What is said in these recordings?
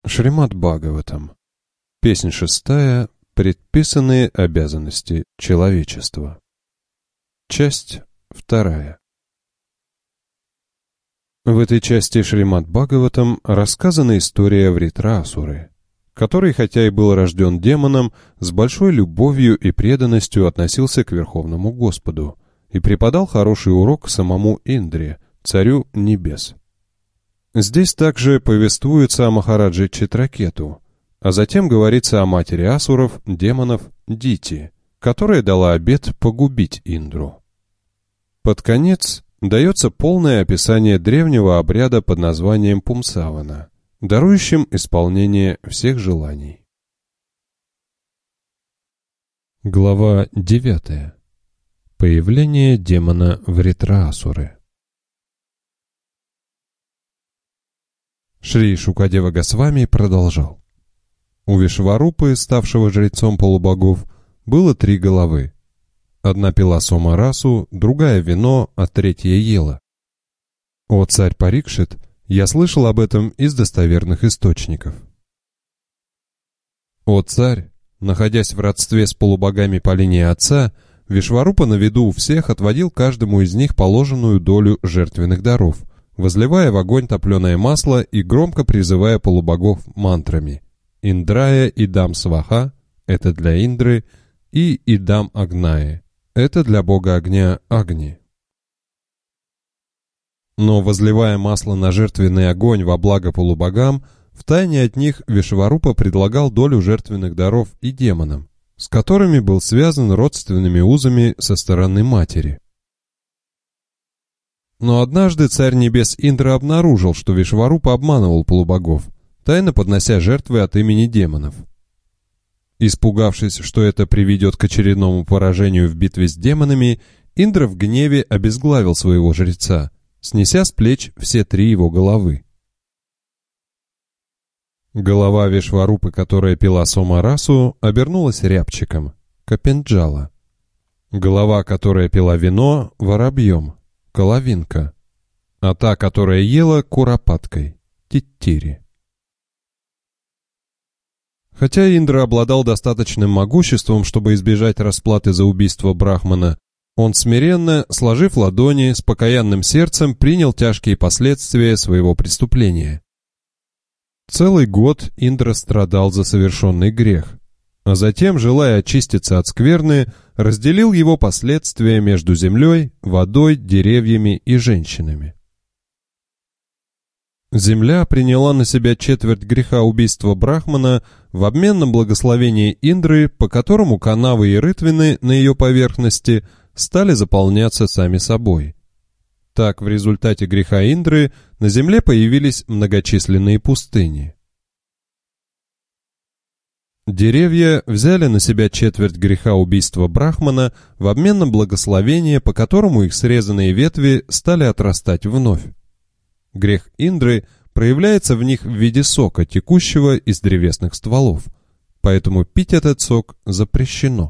Шримад Бхагаватам. Песнь 6. Предписанные обязанности человечества. Часть 2. В этой части Шримад Бхагаватам рассказана история Вритрасуры, который, хотя и был рожден демоном, с большой любовью и преданностью относился к Верховному Господу и преподал хороший урок самому Индре, царю небес. Здесь также повествуется о Махараджи Читракету, а затем говорится о матери асуров, демонов, Дити, которая дала обет погубить Индру. Под конец дается полное описание древнего обряда под названием Пумсавана, дарующим исполнение всех желаний. Глава 9. Появление демона Вритрасуры. Шри Шукадева Госвами продолжал. У Вишварупы, ставшего жрецом полубогов, было 3 головы. Одна пила сома-расу, другая вино, а третья ела. О царь Парикшит, я слышал об этом из достоверных источников. О царь, находясь в родстве с полубогами по линии отца, Вишварупа на виду у всех отводил каждому из них положенную долю жертвенных даров, возливая в огонь топленое масло и громко призывая полубогов мантрами: «Индрая идам сваха» — это для Индры, и «Идам агнае» — это для бога огня Агни. Но, возливая масло на жертвенный огонь во благо полубогам, втайне от них Вишварупа предлагал долю жертвенных даров и демонам, с которыми был связан родственными узами со стороны матери. Но однажды царь небес Индра обнаружил, что Вишварупа обманывал полубогов, тайно поднося жертвы от имени демонов. Испугавшись, что это приведет к очередному поражению в битве с демонами, Индра в гневе обезглавил своего жреца, снеся с плеч все 3 его головы. Голова Вишварупы, которая пила сома-расу, обернулась рябчиком, капенджала. Голова, которая пила вино, воробьем, коловинка, а та, которая ела, куропаткой, титтири. Хотя Индра обладал достаточным могуществом, чтобы избежать расплаты за убийство Брахмана, он смиренно, сложив ладони, с покаянным сердцем принял тяжкие последствия своего преступления. Целый год Индра страдал за совершенный грех, а затем, желая очиститься от скверны, разделил его последствия между землей, водой, деревьями и женщинами. Земля приняла на себя четверть греха убийства Брахмана в обмен на благословение Индры, по которому канавы и рытвины на ее поверхности стали заполняться сами собой. Так, в результате греха Индры на земле появились многочисленные пустыни. Деревья взяли на себя четверть греха убийства Брахмана в обмен на благословение, по которому их срезанные ветви стали отрастать вновь. Грех Индры проявляется в них в виде сока, текущего из древесных стволов, поэтому пить этот сок запрещено.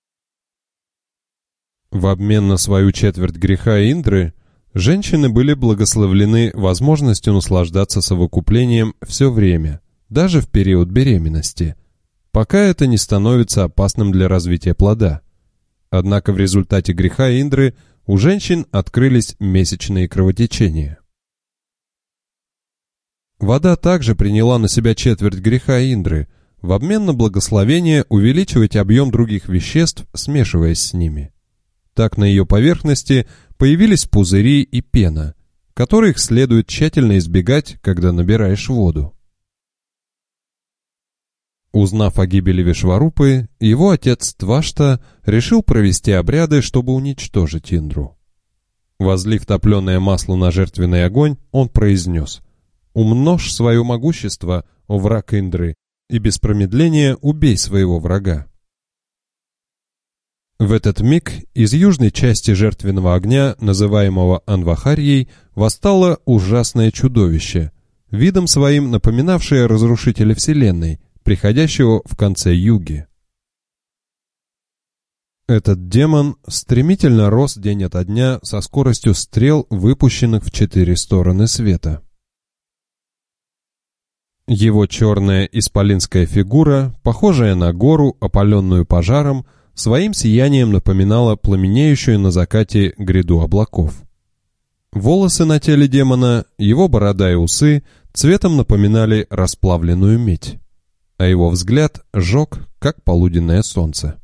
В обмен на свою четверть греха Индры, женщины были благословлены возможностью наслаждаться совокуплением все время, даже в период беременности, пока это не становится опасным для развития плода. Однако в результате греха Индры у женщин открылись месячные кровотечения. Вода также приняла на себя четверть греха Индры, в обмен на благословение увеличивать объем других веществ, смешиваясь с ними. Так на ее поверхности появились пузыри и пена, которых следует тщательно избегать, когда набираешь воду. Узнав о гибели Вишварупы, его отец Твашта решил провести обряды, чтобы уничтожить Индру. Возлив топленое масло на жертвенный огонь, он произнес: «Умножь свое могущество, о враг Индры, и без промедления убей своего врага». В этот миг из южной части жертвенного огня, называемого Анвахарьей, восстало ужасное чудовище, видом своим напоминавшее разрушителя вселенной, приходящего в конце юги. Этот демон стремительно рос день ото дня со скоростью стрел, выпущенных в 4 стороны света. Его черная исполинская фигура, похожая на гору, опаленную пожаром, своим сиянием напоминала пламенеющую на закате гряду облаков. Волосы на теле демона, его борода и усы цветом напоминали расплавленную медь, а его взгляд жег, как полуденное солнце.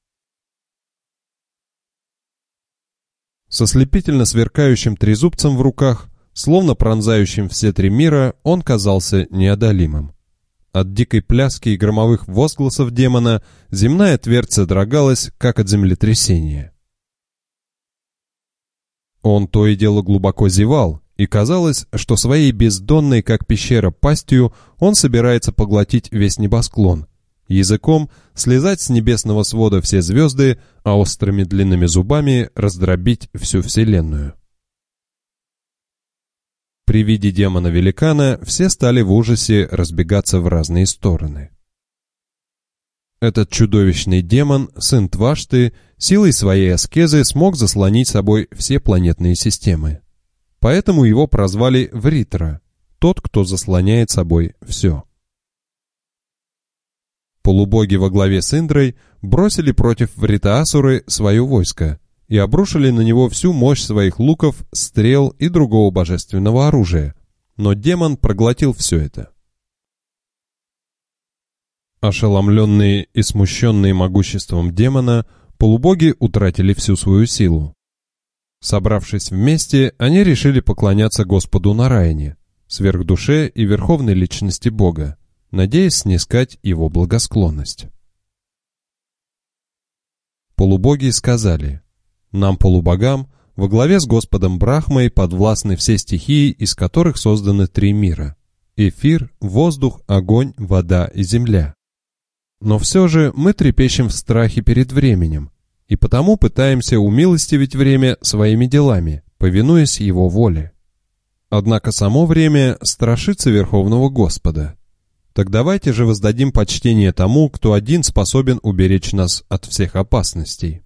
Со слепительно сверкающим трезубцем в руках, словно пронзающим все три мира, он казался неодолимым. От дикой пляски и громовых возгласов демона земная твердь содрогалась, как от землетрясения. Он то и дело глубоко зевал, и казалось, что своей бездонной, как пещера, пастью он собирается поглотить весь небосклон, языком слезать с небесного свода все звезды, а острыми длинными зубами раздробить всю вселенную. При виде демона-великана все стали в ужасе разбегаться в разные стороны. Этот чудовищный демон, сын Твашты, силой своей аскезы смог заслонить собой все планетные системы. Поэтому его прозвали Вритра, тот, кто заслоняет собой все. Полубоги во главе с Индрой бросили против Вритаасуры свое войско и обрушили на него всю мощь своих луков, стрел и другого божественного оружия, но демон проглотил все это. Ошеломленные и смущенные могуществом демона, полубоги утратили всю свою силу. Собравшись вместе, они решили поклоняться Господу Нараяне, сверхдуше и верховной личности Бога, надеясь снискать его благосклонность. Полубоги сказали: «Нам, полубогам, во главе с Господом Брахмой подвластны все стихии, из которых созданы три мира — эфир, воздух, огонь, вода и земля. Но все же мы трепещем в страхе перед временем, и потому пытаемся умилостивить время своими делами, повинуясь его воле. Однако само время страшится Верховного Господа. Так давайте же воздадим почтение тому, кто один способен уберечь нас от всех опасностей».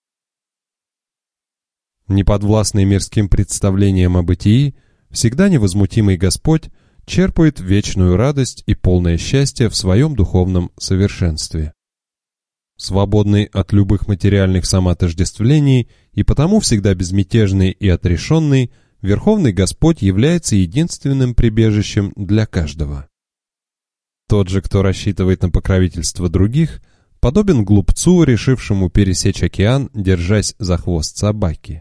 Неподвластный мирским представлениям о бытии, всегда невозмутимый Господь черпает вечную радость и полное счастье в своем духовном совершенстве. Свободный от любых материальных самоотождествлений и потому всегда безмятежный и отрешенный, Верховный Господь является единственным прибежищем для каждого. Тот же, кто рассчитывает на покровительство других, подобен глупцу, решившему пересечь океан, держась за хвост собаки.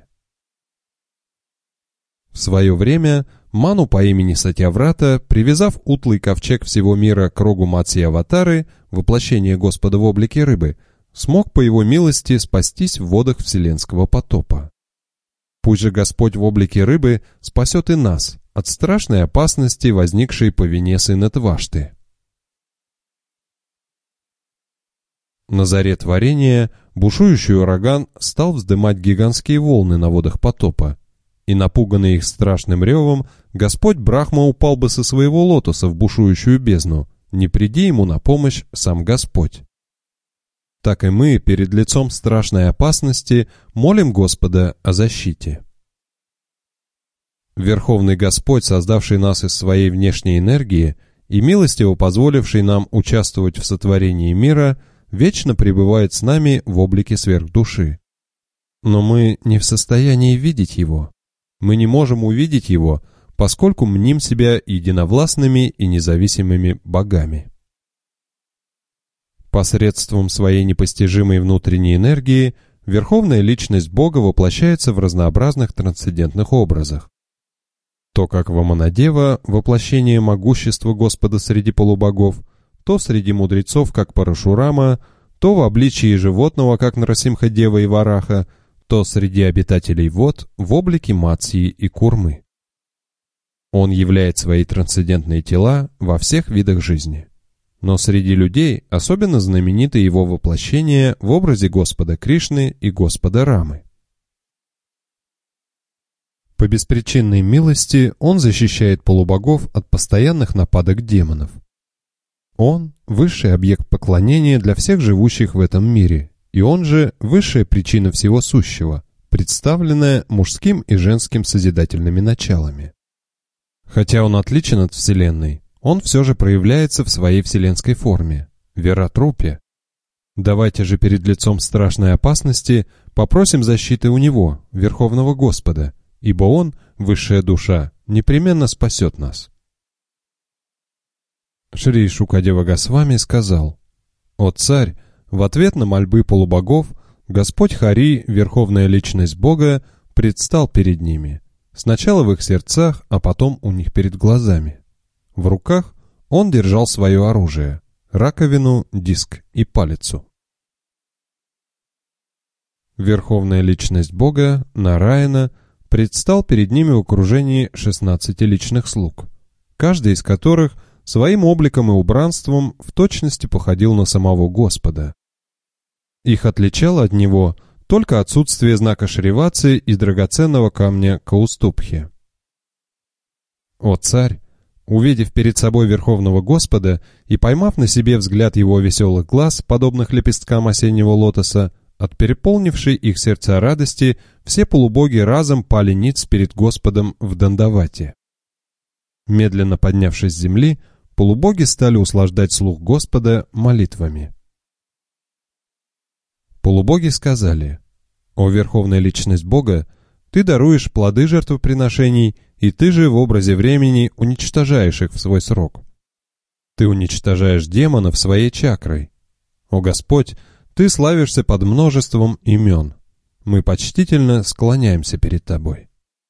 В свое время Ману по имени Сатьяврата, привязав утлый ковчег всего мира к рогу Матсья-аватары, воплощение Господа в облике рыбы, смог по его милости спастись в водах вселенского потопа. Пусть же Господь в облике рыбы спасет и нас от страшной опасности, возникшей по вине сына Твашты. На заре творения бушующий ураган стал вздымать гигантские волны на водах потопа, и, напуганный их страшным ревом, Господь Брахма упал бы со своего лотоса в бушующую бездну, не приди ему на помощь сам Господь. Так и мы перед лицом страшной опасности молим Господа о защите. Верховный Господь, создавший нас из своей внешней энергии и милостиво позволивший нам участвовать в сотворении мира, вечно пребывает с нами в облике сверхдуши. Но мы не в состоянии видеть Его. Мы не можем увидеть Его, поскольку мним себя единовластными и независимыми богами. Посредством своей непостижимой внутренней энергии Верховная Личность Бога воплощается в разнообразных трансцендентных образах. То как Ваманадева, воплощение могущества Господа среди полубогов, то среди мудрецов, как Парашурама, то в обличии животного, как Нарасимха-дева и Вараха, то среди обитателей вод в облике Матсьи и Курмы. Он являет свои трансцендентные тела во всех видах жизни. Но среди людей особенно знамениты его воплощения в образе Господа Кришны и Господа Рамы. По беспричинной милости он защищает полубогов от постоянных нападок демонов. Он – высший объект поклонения для всех живущих в этом мире, и он же – высшая причина всего сущего, представленная мужским и женским созидательными началами. Хотя он отличен от Вселенной, он все же проявляется в своей вселенской форме – веротрупе. Давайте же перед лицом страшной опасности попросим защиты у Него, Верховного Господа, ибо Он, высшая душа, непременно спасет нас. Шри Шукадева Госвами сказал: «О царь, в ответ на мольбы полубогов Господь Хари, Верховная Личность Бога, предстал перед ними, сначала в их сердцах, а потом у них перед глазами. В руках он держал свое оружие – раковину, диск и палицу. Верховная Личность Бога, Нараяна, предстал перед ними в окружении 16 личных слуг, каждый из которых своим обликом и убранством в точности походил на самого Господа. Их отличало от него только отсутствие знака Шриватсы и драгоценного камня Каустубхи. О царь, увидев перед собой Верховного Господа и поймав на себе взгляд его веселых глаз, подобных лепесткам осеннего лотоса, от переполнившей их сердца радости, все полубоги разом пали ниц перед Господом в Дандавате. Медленно поднявшись с земли, полубоги стали услаждать слух Господа молитвами. Полубоги сказали: «О Верховная Личность Бога, Ты даруешь плоды жертвоприношений, и Ты же в образе времени уничтожаешь их в свой срок. Ты уничтожаешь демонов своей чакрой. О Господь, Ты славишься под множеством имен. Мы почтительно склоняемся перед Тобой.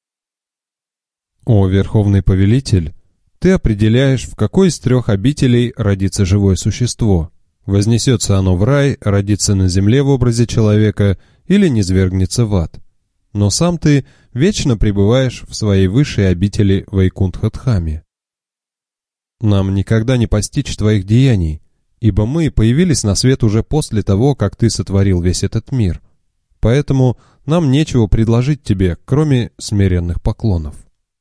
О Верховный Повелитель, Ты определяешь, в какой из 3 обителей родится живое существо. Вознесется оно в рай, родится на земле в образе человека или низвергнется в ад. Но сам Ты вечно пребываешь в своей высшей обители Вайкунтха-Дхаме. Нам никогда не постичь Твоих деяний, ибо мы появились на свет уже после того, как Ты сотворил весь этот мир. Поэтому нам нечего предложить Тебе, кроме смиренных поклонов.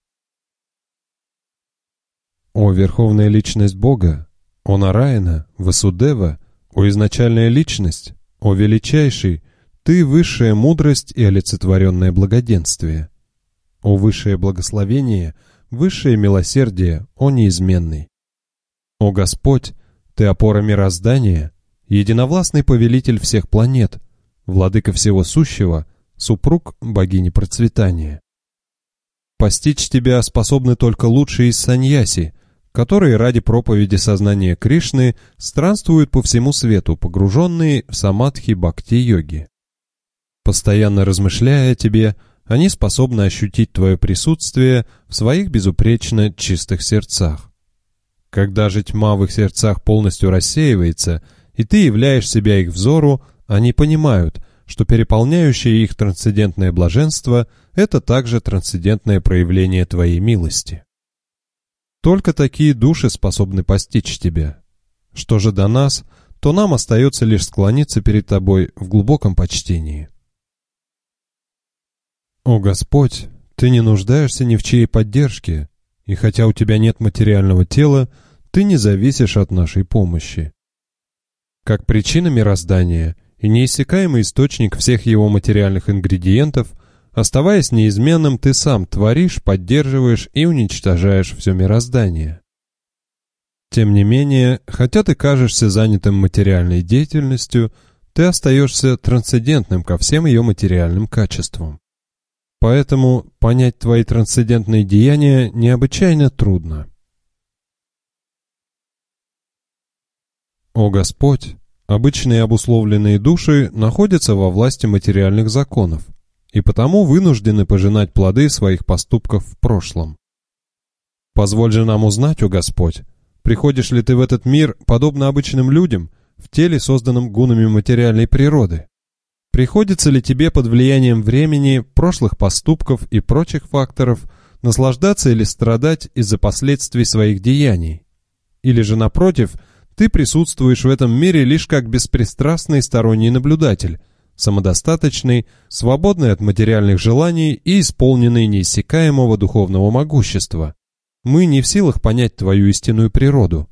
О Верховная Личность Бога, о Нараяна, Васудева, о изначальная Личность, о Величайший, Ты высшая мудрость и олицетворенное благоденствие. О высшее благословение, высшее милосердие, о неизменный. О Господь, Ты опора мироздания, единовластный повелитель всех планет, владыка всего сущего, супруг богини процветания. Постичь Тебя способны только лучшие из саньяси, которые ради проповеди сознания Кришны странствуют по всему свету, погруженные в самадхи бхакти-йоги. Постоянно размышляя о Тебе, они способны ощутить Твое присутствие в своих безупречно чистых сердцах. Когда же тьма в их сердцах полностью рассеивается, и Ты являешь себя их взору, они понимают, что переполняющее их трансцендентное блаженство – это также трансцендентное проявление Твоей милости. Только такие души способны постичь Тебя. Что же до нас, то нам остается лишь склониться перед Тобой в глубоком почтении. О Господь, Ты не нуждаешься ни в чьей поддержке, и хотя у Тебя нет материального тела, Ты не зависишь от нашей помощи. Как причина мироздания и неиссякаемый источник всех его материальных ингредиентов, оставаясь неизменным, Ты сам творишь, поддерживаешь и уничтожаешь все мироздание. Тем не менее, хотя Ты кажешься занятым материальной деятельностью, Ты остаешься трансцендентным ко всем ее материальным качествам. Поэтому понять Твои трансцендентные деяния необычайно трудно. О Господь, обычные обусловленные души находятся во власти материальных законов и потому вынуждены пожинать плоды своих поступков в прошлом. Позволь же нам узнать, о Господь, приходишь ли Ты в этот мир, подобно обычным людям, в теле, созданном гунами материальной природы? Приходится ли Тебе под влиянием времени, прошлых поступков и прочих факторов наслаждаться или страдать из-за последствий своих деяний? Или же, напротив, Ты присутствуешь в этом мире лишь как беспристрастный сторонний наблюдатель, самодостаточный, свободный от материальных желаний и исполненный неиссякаемого духовного могущества? Мы не в силах понять Твою истинную природу.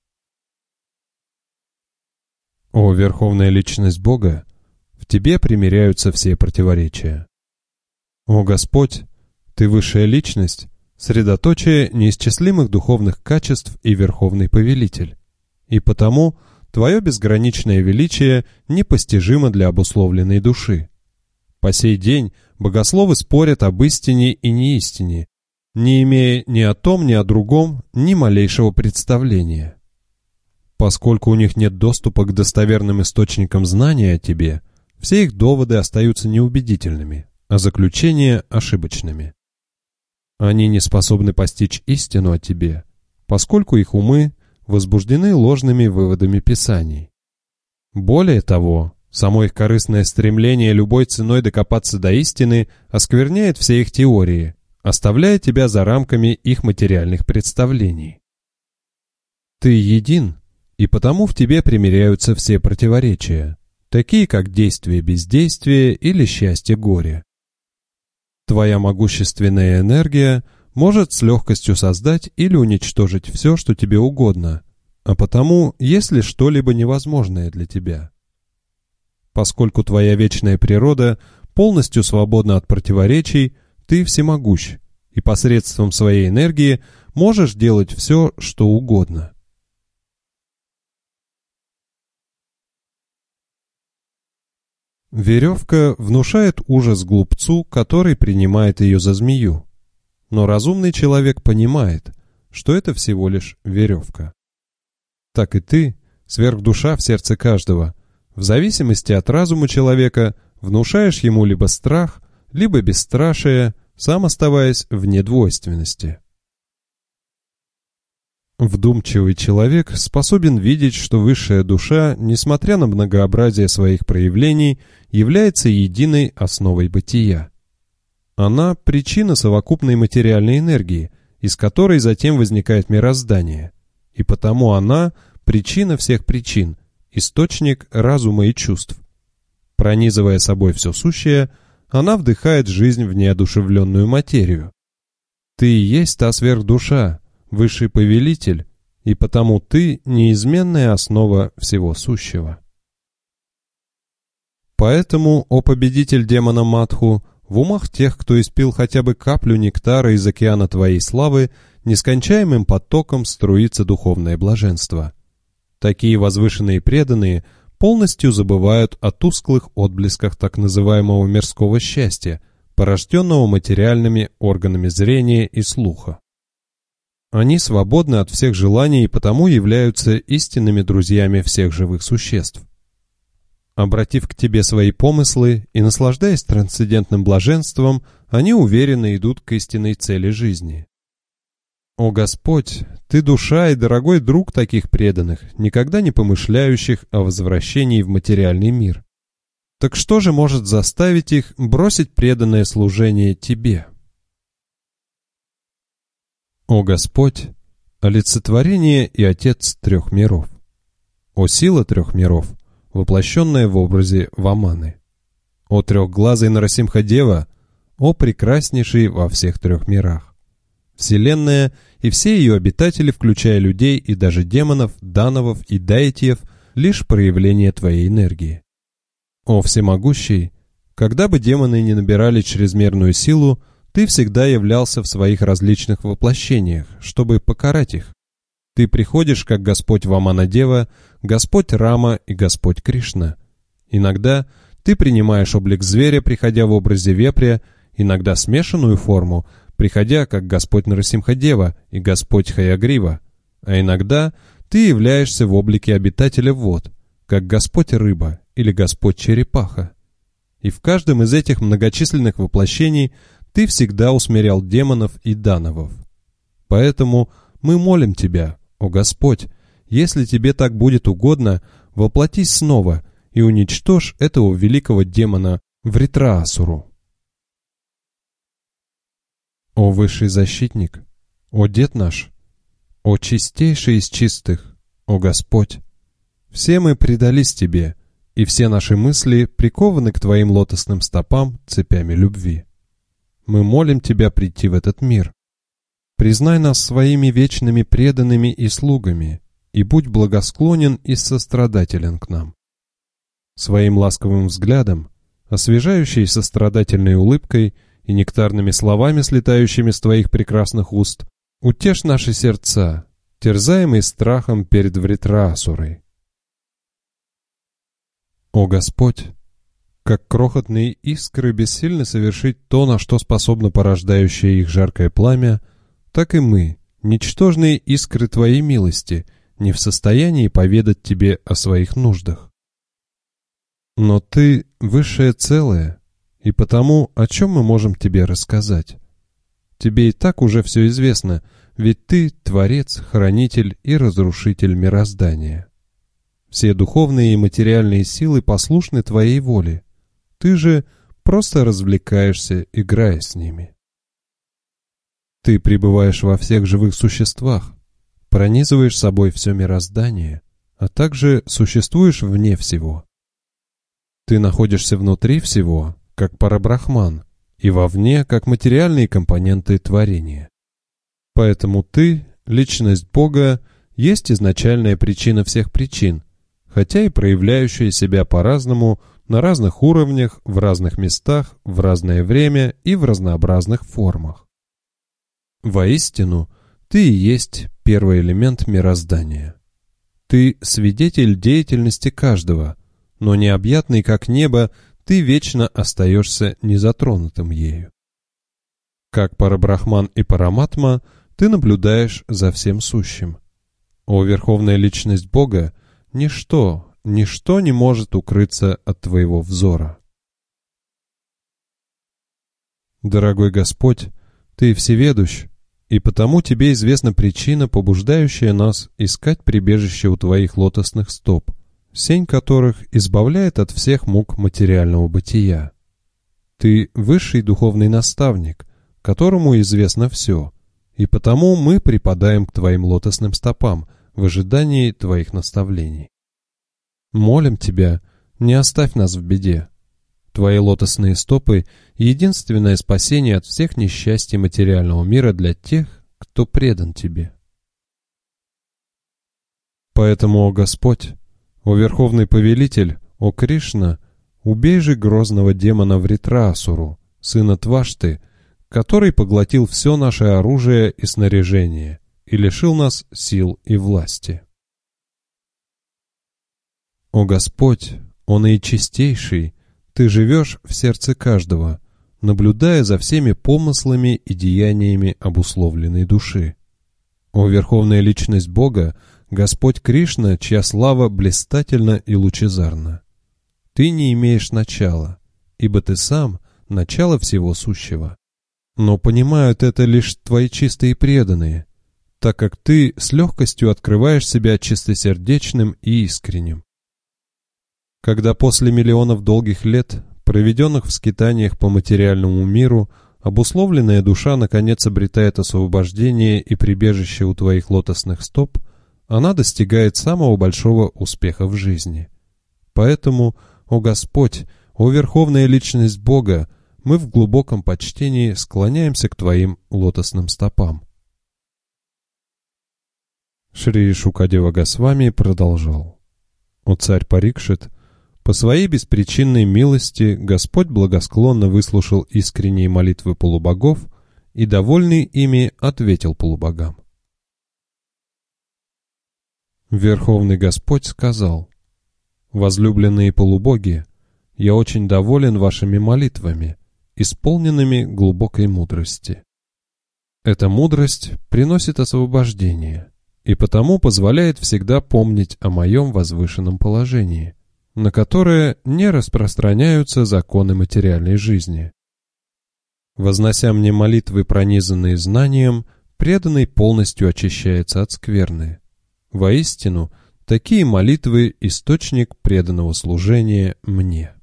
О Верховная Личность Бога, в Тебе примиряются все противоречия. О Господь, Ты высшая Личность, средоточие неисчислимых духовных качеств и верховный повелитель. И потому твое безграничное величие непостижимо для обусловленной души. По сей день богословы спорят об истине и неистине, не имея ни о том, ни о другом ни малейшего представления. Поскольку у них нет доступа к достоверным источникам знания о тебе, все их доводы остаются неубедительными, а заключения ошибочными. Они не способны постичь истину о тебе, поскольку их умы возбуждены ложными выводами Писаний. Более того, само их корыстное стремление любой ценой докопаться до истины оскверняет все их теории, оставляя тебя за рамками их материальных представлений. Ты един, и потому в тебе примиряются все противоречия, такие как действие-бездействие или счастье-горе. Твоя могущественная энергия может с легкостью создать или уничтожить все, что тебе угодно, а потому есть ли что-либо невозможное для тебя. Поскольку твоя вечная природа полностью свободна от противоречий, ты всемогущ, и посредством своей энергии можешь делать все, что угодно. Веревка внушает ужас глупцу, который принимает ее за змею. Но разумный человек понимает, что это всего лишь веревка. Так и ты, сверхдуша в сердце каждого, в зависимости от разума человека, внушаешь ему либо страх, либо бесстрашие, сам оставаясь в недвойственности. Вдумчивый человек способен видеть, что высшая душа, несмотря на многообразие своих проявлений, является единой основой бытия. Она – причина совокупной материальной энергии, из которой затем возникает мироздание, и потому она – причина всех причин, источник разума и чувств. Пронизывая собой все сущее, она вдыхает жизнь в неодушевленную материю. Ты и есть та сверхдуша, высший повелитель, и потому ты – неизменная основа всего сущего. Поэтому, о победитель демона Мадху, в умах тех, кто испил хотя бы каплю нектара из океана твоей славы, нескончаемым потоком струится духовное блаженство. Такие возвышенные преданные полностью забывают о тусклых отблесках так называемого мирского счастья, порожденного материальными органами зрения и слуха. Они свободны от всех желаний и потому являются истинными друзьями всех живых существ. Обратив к тебе свои помыслы и наслаждаясь трансцендентным блаженством, они уверенно идут к истинной цели жизни. О Господь, Ты душа и дорогой друг таких преданных, никогда не помышляющих о возвращении в материальный мир. Так что же может заставить их бросить преданное служение Тебе? О Господь, олицетворение и Отец трех миров. О сила трех миров, воплощенная в образе Ваманы. О трехглазый Нарасимха-дева, о прекраснейший во всех трех мирах. Вселенная и все ее обитатели, включая людей и даже демонов, дановов и дайтиев, лишь проявление Твоей энергии. О всемогущий, когда бы демоны не набирали чрезмерную силу, Ты всегда являлся в своих различных воплощениях, чтобы покарать их. Ты приходишь, как Господь Вамана-дева, Господь Рама и Господь Кришна. Иногда ты принимаешь облик зверя, приходя в образе вепря, иногда смешанную форму, приходя, как Господь Нарасимха-дева и Господь Хаягрива, а иногда ты являешься в облике обитателя вод, как Господь Рыба или Господь Черепаха. И в каждом из этих многочисленных воплощений ты всегда усмирял демонов и дановов. Поэтому мы молим Тебя, о Господь, если Тебе так будет угодно, воплотись снова и уничтожь этого великого демона Вритраасуру. О высший защитник, о Дед наш, о чистейший из чистых, о Господь, все мы предались Тебе, и все наши мысли прикованы к Твоим лотосным стопам цепями любви. Мы молим Тебя прийти в этот мир. Признай нас своими вечными преданными и слугами, и будь благосклонен и сострадателен к нам. Своим ласковым взглядом, освежающей сострадательной улыбкой и нектарными словами, слетающими с Твоих прекрасных уст, утешь наши сердца, терзаемые страхом перед Вритраасурой. О Господь! Как крохотные искры бессильны совершить то, на что способно порождающее их жаркое пламя, так и мы, ничтожные искры Твоей милости, не в состоянии поведать Тебе о своих нуждах. Но Ты — высшее целое, и потому о чем мы можем Тебе рассказать? Тебе и так уже все известно, ведь Ты — Творец, Хранитель и Разрушитель мироздания. Все духовные и материальные силы послушны Твоей воле. Ты же просто развлекаешься, играя с ними. Ты пребываешь во всех живых существах, пронизываешь собой все мироздание, а также существуешь вне всего. Ты находишься внутри всего, как парабрахман, и вовне, как материальные компоненты творения. Поэтому ты, личность Бога, есть изначальная причина всех причин, хотя и проявляющая себя по-разному, на разных уровнях, в разных местах, в разное время и в разнообразных формах. Воистину, ты и есть первый элемент мироздания. Ты свидетель деятельности каждого, но необъятный как небо, ты вечно остаешься незатронутым ею. Как Парабрахман и Параматма, ты наблюдаешь за всем сущим. О Верховная Личность Бога, ничто не может укрыться от Твоего взора. Дорогой Господь, Ты всеведущ, и потому Тебе известна причина, побуждающая нас искать прибежище у Твоих лотосных стоп, сень которых избавляет от всех мук материального бытия. Ты высший духовный наставник, которому известно все, и потому мы припадаем к Твоим лотосным стопам в ожидании Твоих наставлений. Молим Тебя, не оставь нас в беде. Твои лотосные стопы — единственное спасение от всех несчастий материального мира для тех, кто предан Тебе. Поэтому, о Господь, о Верховный Повелитель, о Кришна, убей же грозного демона Вритраасуру, сына Твашты, который поглотил все наше оружие и снаряжение и лишил нас сил и власти. О Господь, о наичистейший, Ты живешь в сердце каждого, наблюдая за всеми помыслами и деяниями обусловленной души. О Верховная Личность Бога, Господь Кришна, чья слава блистательна и лучезарна. Ты не имеешь начала, ибо Ты сам — начало всего сущего. Но понимают это лишь Твои чистые преданные, так как Ты с легкостью открываешь себя чистосердечным и искренним. Когда после миллионов долгих лет, проведенных в скитаниях по материальному миру, обусловленная душа наконец обретает освобождение и прибежище у Твоих лотосных стоп, она достигает самого большого успеха в жизни. Поэтому, о Господь, о Верховная Личность Бога, мы в глубоком почтении склоняемся к Твоим лотосным стопам. Шри Шукадева Госвами продолжал. О царь Парикшит, по своей беспричинной милости Господь благосклонно выслушал искренние молитвы полубогов и, довольный ими, ответил полубогам. Верховный Господь сказал: «Возлюбленные полубоги, я очень доволен вашими молитвами, исполненными глубокой мудрости. Эта мудрость приносит освобождение и потому позволяет всегда помнить о моем возвышенном положении, на которое не распространяются законы материальной жизни. Вознося мне молитвы, пронизанные знанием, преданный полностью очищается от скверны. Воистину, такие молитвы — источник преданного служения мне».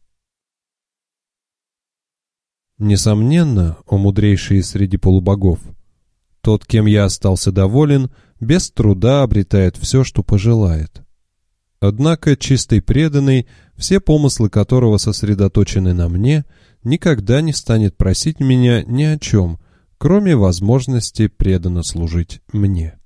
Несомненно, о мудрейшие среди полубогов, тот, кем я остался доволен, без труда обретает все, что пожелает. Однако чистый преданный, все помыслы которого сосредоточены на мне, никогда не станет просить меня ни о чем, кроме возможности преданно служить мне.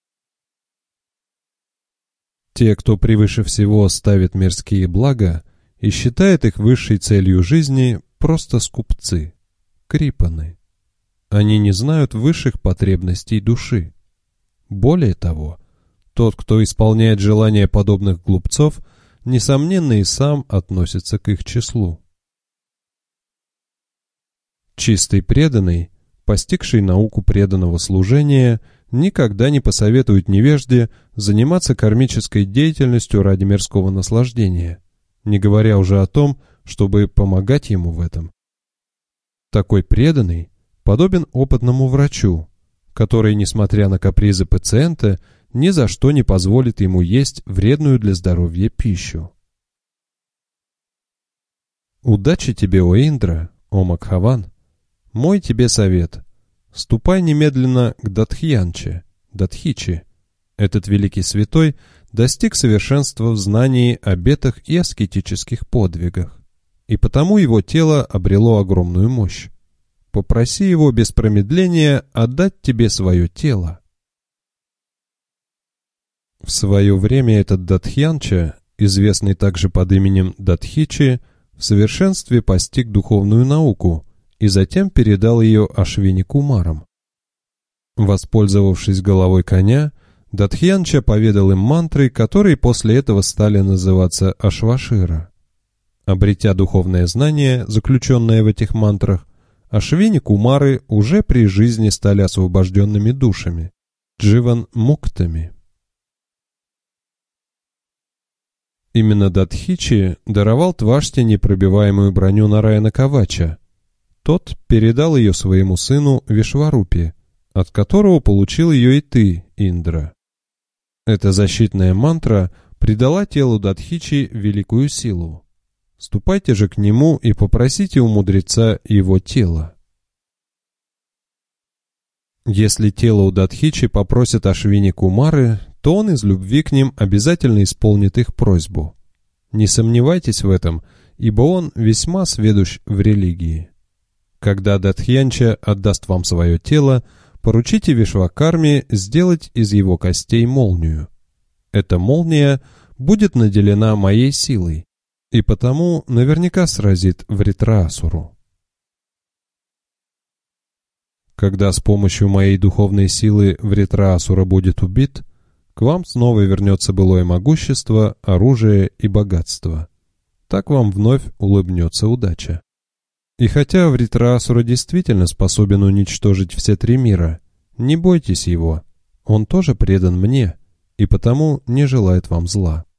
Те, кто превыше всего ставит мирские блага и считает их высшей целью жизни, просто скупцы. скрипаны. Они не знают высших потребностей души. Более того, тот, кто исполняет желания подобных глупцов, несомненно и сам относится к их числу. Чистый преданный, постигший науку преданного служения, никогда не посоветует невежде заниматься кармической деятельностью ради мирского наслаждения, не говоря уже о том, чтобы помогать ему в этом. Такой преданный подобен опытному врачу, который, несмотря на капризы пациента, ни за что не позволит ему есть вредную для здоровья пищу. Удачи тебе, о Индра, о Макхаван! Мой тебе совет. Ступай немедленно к Датхичи. Этот великий святой достиг совершенства в знании, обетах и аскетических подвигах, и потому его тело обрело огромную мощь. Попроси его без промедления отдать тебе свое тело. В свое время этот Датхьянча, известный также под именем Датхичи, в совершенстве постиг духовную науку и затем передал ее Ашвини Кумарам. Воспользовавшись головой коня, Датхьянча поведал им мантры, которые после этого стали называться Ашвашира. Обретя духовное знание, заключенное в этих мантрах, Ашвини Кумары уже при жизни стали освобожденными душами, дживан-муктами. Именно Датхичи даровал Тваште непробиваемую броню Нараяна Кавача. Тот передал ее своему сыну Вишварупе, от которого получил ее и ты, Индра. Эта защитная мантра придала телу Датхичи великую силу. Ступайте же к нему и попросите у мудреца его тело. Если тело у Датхичи попросят Ашвини Кумары, то он из любви к ним обязательно исполнит их просьбу. Не сомневайтесь в этом, ибо он весьма сведущ в религии. Когда Датхьянча отдаст вам свое тело, поручите Вишвакарме сделать из его костей молнию. Эта молния будет наделена моей силой, и потому наверняка сразит Вритраасуру. Когда с помощью моей духовной силы Вритраасура будет убит, к вам снова вернется былое могущество, оружие и богатство. Так вам вновь улыбнется удача. И хотя Вритраасура действительно способен уничтожить все три мира, не бойтесь его, он тоже предан мне и потому не желает вам зла.